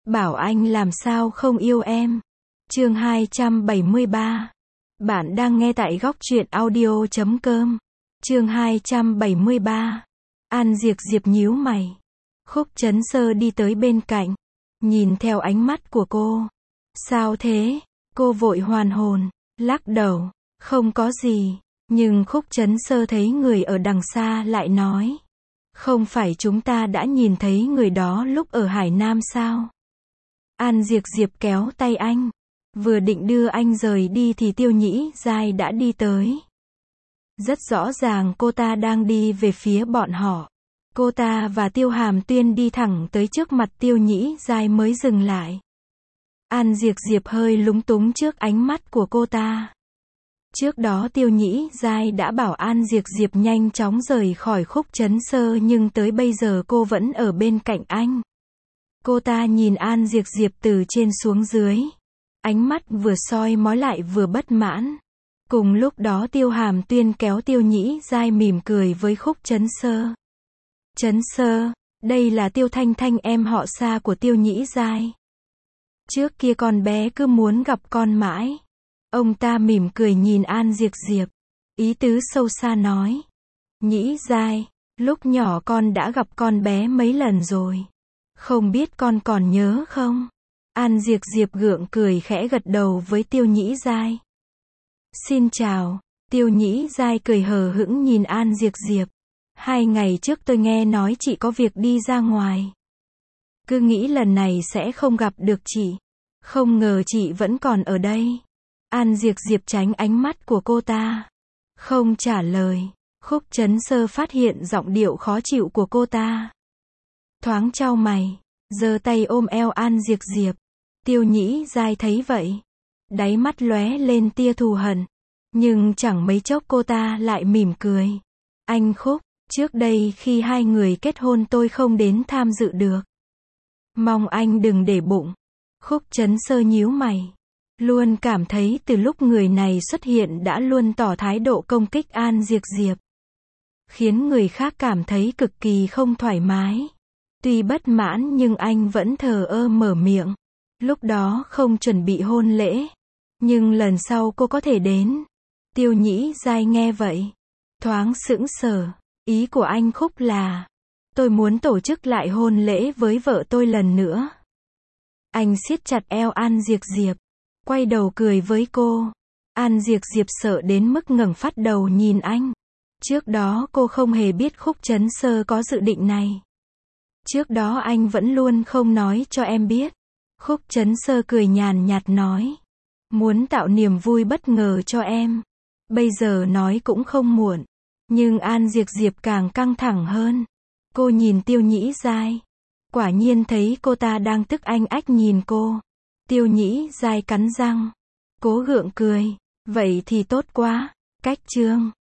bảo anh làm sao không yêu em. Chương 273. Bạn đang nghe tại góc truyện audio.com. Chương 273. An Diệc Diệp nhíu mày. Khúc Chấn Sơ đi tới bên cạnh, nhìn theo ánh mắt của cô. Sao thế? Cô vội hoàn hồn, lắc đầu, không có gì. Nhưng Khúc Chấn Sơ thấy người ở đằng xa lại nói, không phải chúng ta đã nhìn thấy người đó lúc ở Hải Nam sao? An Diệc Diệp kéo tay anh, vừa định đưa anh rời đi thì Tiêu Nhĩ Giai đã đi tới. Rất rõ ràng cô ta đang đi về phía bọn họ. Cô ta và Tiêu Hàm Tuyên đi thẳng tới trước mặt Tiêu Nhĩ Giai mới dừng lại. An Diệc Diệp hơi lúng túng trước ánh mắt của cô ta. Trước đó Tiêu Nhĩ Giai đã bảo An Diệc Diệp nhanh chóng rời khỏi Khúc Chấn Sơ, nhưng tới bây giờ cô vẫn ở bên cạnh anh. Cô ta nhìn An Diệc Diệp từ trên xuống dưới. Ánh mắt vừa soi mói lại vừa bất mãn. Cùng lúc đó Tiêu Hàm Tuyên kéo Tiêu Nhĩ Giai mỉm cười với Khúc Chấn Sơ. Chấn Sơ, đây là Tiêu Thanh Thanh, em họ xa của Tiêu Nhĩ Giai. Trước kia con bé cứ muốn gặp con mãi. Ông ta mỉm cười nhìn An Diệc Diệp, ý tứ sâu xa nói. Nhĩ Giai, lúc nhỏ con đã gặp con bé mấy lần rồi. Không biết con còn nhớ không? An Diệc Diệp gượng cười khẽ gật đầu với Tiêu Nhĩ Giai. Xin chào. Tiêu Nhĩ Giai cười hờ hững nhìn An Diệc Diệp. 2 ngày trước tôi nghe nói chị có việc đi ra ngoài. Cứ nghĩ lần này sẽ không gặp được chị. Không ngờ chị vẫn còn ở đây. An Diệc Diệp tránh ánh mắt của cô ta, không trả lời. Khúc Chấn Sơ phát hiện giọng điệu khó chịu của cô ta. Thoáng chau mày, giơ tay ôm eo An Diệc Diệp. Tiêu Nhĩ Giai thấy vậy, đáy mắt lóe lên tia thù hận. Nhưng chẳng mấy chốc cô ta lại mỉm cười. Anh Khúc, trước đây khi 2 người kết hôn tôi không đến tham dự được. Mong anh đừng để bụng. Khúc Chấn Sơ nhíu mày. Luôn cảm thấy từ lúc người này xuất hiện đã luôn tỏ thái độ công kích An Diệc Diệp, khiến người khác cảm thấy cực kỳ không thoải mái. Tuy bất mãn nhưng anh vẫn thờ ơ mở miệng. Lúc đó không chuẩn bị hôn lễ, nhưng lần sau cô có thể đến. Tiêu Nhĩ Giai nghe vậy, thoáng sững sờ. Ý của anh Khúc là, tôi muốn tổ chức lại hôn lễ với vợ tôi lần nữa. Anh siết chặt eo An Diệc Diệp, quay đầu cười với cô. An Diệc Diệp sợ đến mức ngẩng phát đầu nhìn anh. Trước đó cô không hề biết Khúc Chấn Sơ có dự định này. Trước đó anh vẫn luôn không nói cho em biết. Khúc Chấn Sơ cười nhàn nhạt nói, muốn tạo niềm vui bất ngờ cho em. Bây giờ nói cũng không muộn. Nhưng An Diệc Diệp càng căng thẳng hơn. Cô nhìn Tiêu Nhĩ Giai, quả nhiên thấy cô ta đang tức anh ách nhìn cô. Tiêu Nhĩ Giai cắn răng, cố gượng cười. Vậy thì tốt quá. Cách chương